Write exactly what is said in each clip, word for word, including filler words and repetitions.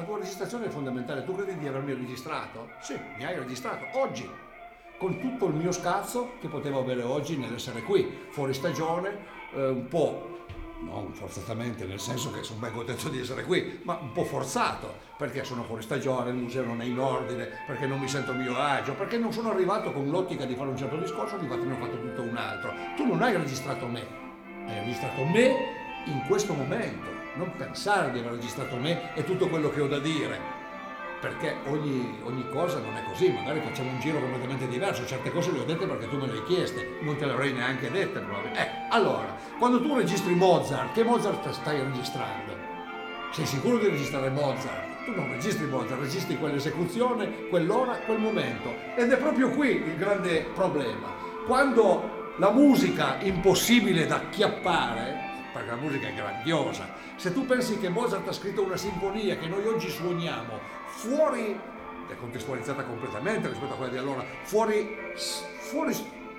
tua registrazione è fondamentale. Tu credi di avermi registrato? Sì, mi hai registrato oggi, con tutto il mio scazzo che potevo avere oggi nell'essere qui, fuori stagione, eh, un po', non forzatamente, nel senso che sono ben contento di essere qui, ma un po' forzato, perché sono fuori stagione, il museo non è in ordine, perché non mi sento a mio agio, perché non sono arrivato con l'ottica di fare un certo discorso, infatti ne ho fatto tutto un altro. Tu non hai registrato me, hai registrato me in questo momento, non pensare di aver registrato me e tutto quello che ho da dire, perché ogni, ogni cosa non è così, magari facciamo un giro completamente diverso, certe cose le ho dette perché tu me le hai chieste, non te le avrei neanche dette probabilmente. Eh, allora, quando tu registri Mozart, che Mozart stai registrando? Sei sicuro di registrare Mozart? Tu non registri Mozart, registri quell'esecuzione, quell'ora, quel momento. Ed è proprio qui il grande problema. Quando la musica impossibile da acchiappare, perché la musica è grandiosa, se tu pensi che Mozart ha scritto una sinfonia che noi oggi suoniamo fuori, è contestualizzata completamente rispetto a quella di allora, fuori, fuori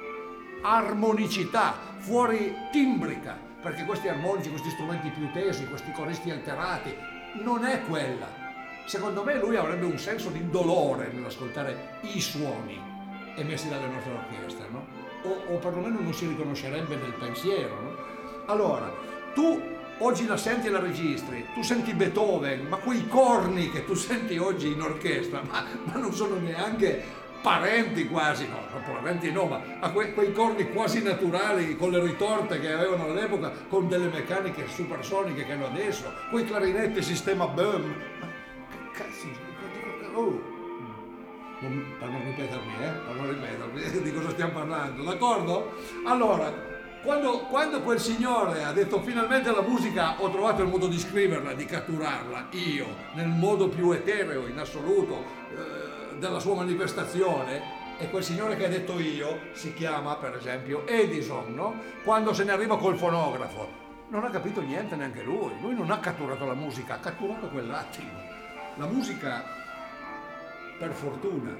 armonicità, fuori timbrica, perché questi armonici, questi strumenti più tesi, questi coristi alterati, non è quella. Secondo me lui avrebbe un senso di dolore nell'ascoltare i suoni emessi dalle nostre orchestre, no? O, o perlomeno non si riconoscerebbe nel pensiero, no? Allora, tu oggi la senti e la registri, tu senti Beethoven, ma quei corni che tu senti oggi in orchestra, ma, ma non sono neanche parenti quasi, no, no parenti no, ma a que, quei corni quasi naturali con le ritorte che avevano all'epoca, con delle meccaniche supersoniche che hanno adesso, quei clarinetti sistema Böhm, ma che cazzo, oh, non, per non ripetermi, eh, per non ripetermi di cosa stiamo parlando, d'accordo? Allora, Quando, quando quel signore ha detto finalmente la musica ho trovato il modo di scriverla, di catturarla, io, nel modo più etereo, in assoluto, eh, della sua manifestazione, e quel signore che ha detto io si chiama per esempio Edison, no? Quando se ne arriva col fonografo, non ha capito niente neanche lui, lui non ha catturato la musica, ha catturato quell'attimo. La musica, per fortuna,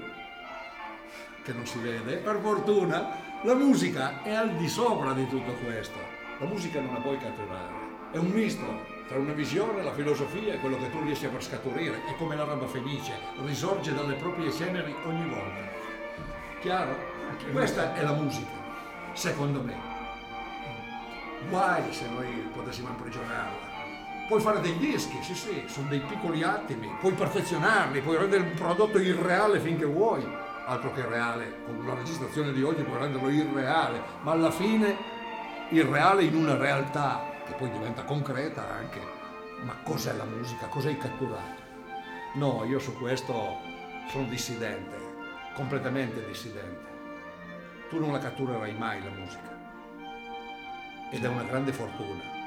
che non si vede, per fortuna, la musica è al di sopra di tutto questo. La musica non la puoi catturare. È un misto tra una visione, la filosofia e quello che tu riesci a far scaturire. È come l'araba fenice, risorge dalle proprie ceneri ogni volta. Chiaro? Questa è la musica, secondo me. Guai se noi potessimo imprigionarla. Puoi fare dei dischi, sì sì, sono dei piccoli attimi, puoi perfezionarli, puoi rendere un prodotto irreale finché vuoi. Altro che reale, con la registrazione di oggi puoi renderlo irreale, ma alla fine irreale in una realtà che poi diventa concreta anche. Ma cos'è la musica? Cos'hai catturato? No, io su questo sono dissidente, completamente dissidente. Tu non la catturerai mai la musica ed è una grande fortuna.